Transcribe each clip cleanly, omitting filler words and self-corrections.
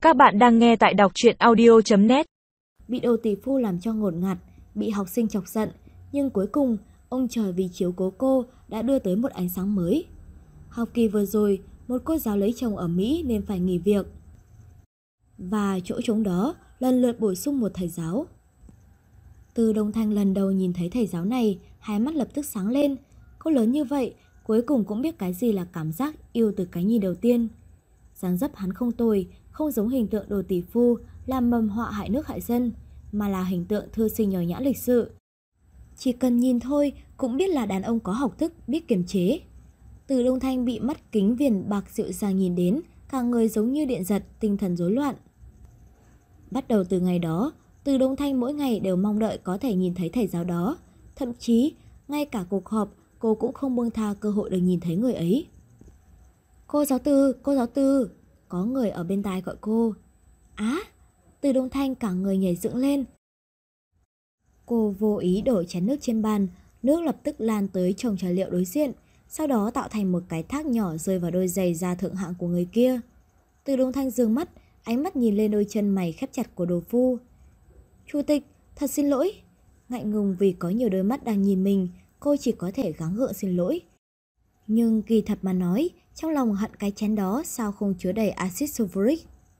Các bạn đang nghe tại đọc truyện audio.net. Bị đồ tỷ phu làm cho ngột ngạt, bị học sinh chọc giận, nhưng cuối cùng ông trời vì chiếu cố cô đã đưa tới một ánh sáng mới. Học kỳ vừa rồi, một cô giáo lấy chồng ở Mỹ nên phải nghỉ việc. Và chỗ trống đó lần lượt bổ sung một thầy giáo. Từ Đông Thanh lần đầu nhìn thấy thầy giáo này, hai mắt lập tức sáng lên. Cô lớn như vậy, cuối cùng cũng biết cái gì là cảm giác yêu từ cái nhìn đầu tiên. Dáng dấp hắn không tồi, không giống hình tượng đồ tỷ phu làm mầm họa hại nước hại dân, mà là hình tượng thư sinh nho nhã lịch sự. Chỉ cần nhìn thôi cũng biết là đàn ông có học thức, biết kiềm chế. Từ Đông Thanh bị mắt kính viền bạc dịu dàng nhìn đến, cả người giống như điện giật, tinh thần rối loạn. Bắt đầu từ ngày đó, Từ Đông Thanh mỗi ngày đều mong đợi có thể nhìn thấy thầy giáo đó. Thậm chí, ngay cả cuộc họp, cô cũng không buông tha cơ hội được nhìn thấy người ấy. Cô giáo Từ, có người ở bên tai gọi cô. Á, Từ Đông Thanh cả người nhảy dựng lên. Cô vô ý đổ chén nước trên bàn, nước lập tức lan tới chồng trà liệu đối diện, sau đó tạo thành một cái thác nhỏ rơi vào đôi giày da thượng hạng của người kia. Từ Đông Thanh dương mắt, ánh mắt nhìn lên đôi chân mày khép chặt của đồ phu. Chủ tịch, thật xin lỗi. Ngại ngùng vì có nhiều đôi mắt đang nhìn mình, cô chỉ có thể gắng gượng xin lỗi. Nhưng kỳ thật mà nói, trong lòng hận cái chén đó sao không chứa đầy axit sulfuric.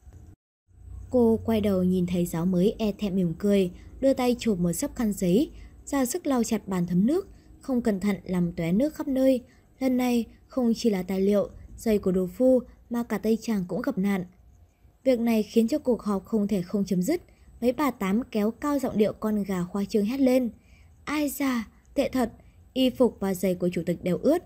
Cô quay đầu nhìn thấy giáo mới e thẹn mỉm cười, đưa tay chộp một xấp khăn giấy, ra sức lau chặt bàn thấm nước, không cẩn thận làm tóe nước khắp nơi. Lần này không chỉ là tài liệu, giày của đồ phu mà cả tay chàng cũng gặp nạn. Việc này khiến cho cuộc họp không thể không chấm dứt. Mấy bà tám kéo cao giọng điệu con gà khoa trương hét lên. Ai da, tệ thật, y phục và giày của chủ tịch đều ướt.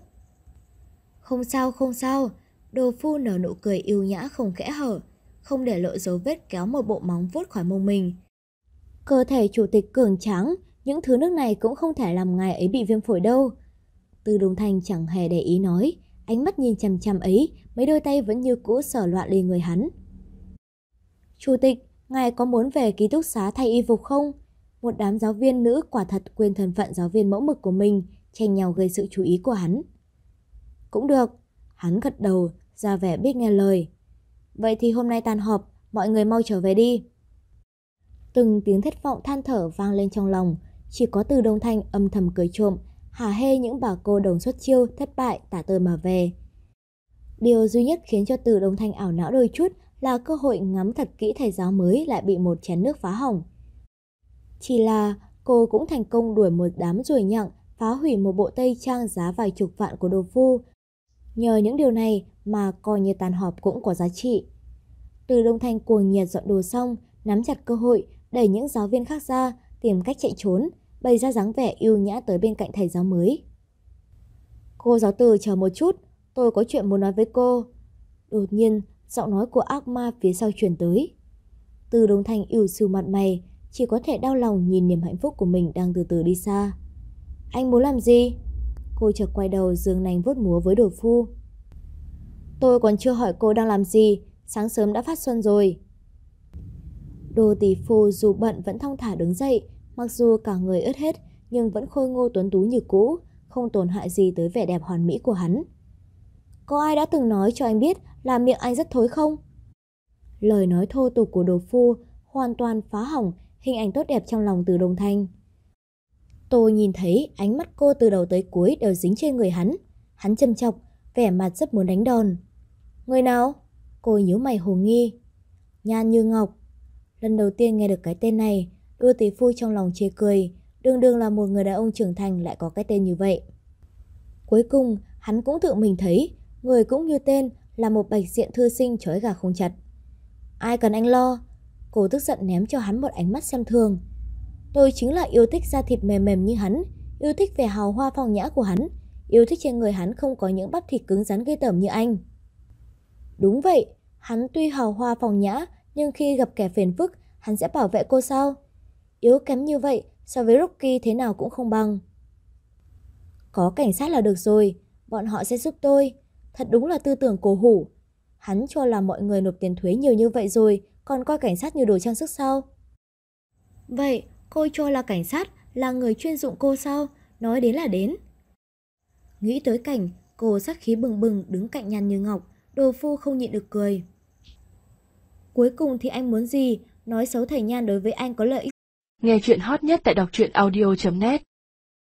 Không sao, đồ phu nở nụ cười yêu nhã không kẽ hở, không để lộ dấu vết kéo một bộ móng vuốt khỏi mông mình. Cơ thể chủ tịch cường tráng, những thứ nước này cũng không thể làm ngài ấy bị viêm phổi đâu. Từ Đông Thanh chẳng hề để ý nói, ánh mắt nhìn chằm chằm ấy, mấy đôi tay vẫn như cũ sờ loạn lên người hắn. Chủ tịch, ngài có muốn về ký túc xá thay y phục không? Một đám giáo viên nữ quả thật quên thân phận giáo viên mẫu mực của mình, tranh nhau gây sự chú ý của hắn. Cũng được, hắn gật đầu, ra vẻ biết nghe lời. Vậy thì hôm nay tan họp, mọi người mau trở về đi. Từng tiếng thất vọng than thở vang lên trong lòng, chỉ có Từ Đông Thanh âm thầm cười trộm, hả hê những bà cô đồng xuất chiêu thất bại tả tơi mà về. Điều duy nhất khiến cho Từ Đông Thanh ảo não đôi chút là cơ hội ngắm thật kỹ thầy giáo mới lại bị một chén nước phá hỏng. Chỉ là cô cũng thành công đuổi một đám ruồi nhặng, phá hủy một bộ tây trang giá vài chục vạn của đồ phu. Nhờ những điều này mà coi như tan họp cũng có giá trị. Từ Đông Thanh cuồng nhiệt dọn đồ xong, nắm chặt cơ hội, đẩy những giáo viên khác ra, tìm cách chạy trốn, bày ra dáng vẻ yêu nhã tới bên cạnh thầy giáo mới. Cô giáo Từ chờ một chút, tôi có chuyện muốn nói với cô. Đột nhiên, giọng nói của ác ma phía sau truyền tới. Từ Đông Thanh ỉu xìu mặt mày, chỉ có thể đau lòng nhìn niềm hạnh phúc của mình đang từ từ đi xa. Anh muốn làm gì? Cô chợt quay đầu giương nanh vuốt múa với đồ phu. Tôi còn chưa hỏi cô đang làm gì, sáng sớm đã phát xuân rồi. Đồ tỷ phu dù bận vẫn thong thả đứng dậy, mặc dù cả người ướt hết nhưng vẫn khôi ngô tuấn tú như cũ, không tổn hại gì tới vẻ đẹp hoàn mỹ của hắn. Có ai đã từng nói cho anh biết là miệng anh rất thối không? Lời nói thô tục của đồ phu hoàn toàn phá hỏng hình ảnh tốt đẹp trong lòng Từ Đông Thanh. Tôi nhìn thấy ánh mắt cô từ đầu tới cuối đều dính trên người hắn. Hắn châm chọc, vẻ mặt rất muốn đánh đòn. Người nào? Cô nhíu mày hồ nghi. Nhan Như Ngọc. Lần đầu tiên nghe được cái tên này, đôi tỷ phu trong lòng chê cười. Đương đương là một người đàn ông trưởng thành lại có cái tên như vậy. Cuối cùng, hắn cũng tự mình thấy, người cũng như tên là một bạch diện thư sinh trói gà không chặt. Ai cần anh lo? Cô tức giận ném cho hắn một ánh mắt xem thường. Tôi chính là yêu thích da thịt mềm mềm như hắn, yêu thích vẻ hào hoa phong nhã của hắn, yêu thích trên người hắn không có những bắp thịt cứng rắn ghê tởm như anh. Đúng vậy, hắn tuy hào hoa phong nhã, nhưng khi gặp kẻ phiền phức, hắn sẽ bảo vệ cô sao? Yếu kém như vậy, so với Rocky thế nào cũng không bằng. Có cảnh sát là được rồi, bọn họ sẽ giúp tôi. Thật đúng là tư tưởng cổ hủ. Hắn cho là mọi người nộp tiền thuế nhiều như vậy rồi, còn coi cảnh sát như đồ trang sức sao? Vậy, cô cho là cảnh sát là người chuyên dụng cô sao? Nói đến là đến. Nghĩ tới cảnh cô sát khí bừng bừng đứng cạnh Nhan Như Ngọc, đồ phu không nhịn được cười. Cuối cùng thì anh muốn gì? Nói xấu thầy Nhan đối với anh có lợi ích. Nghe chuyện hot nhất tại đọc truyện audio.net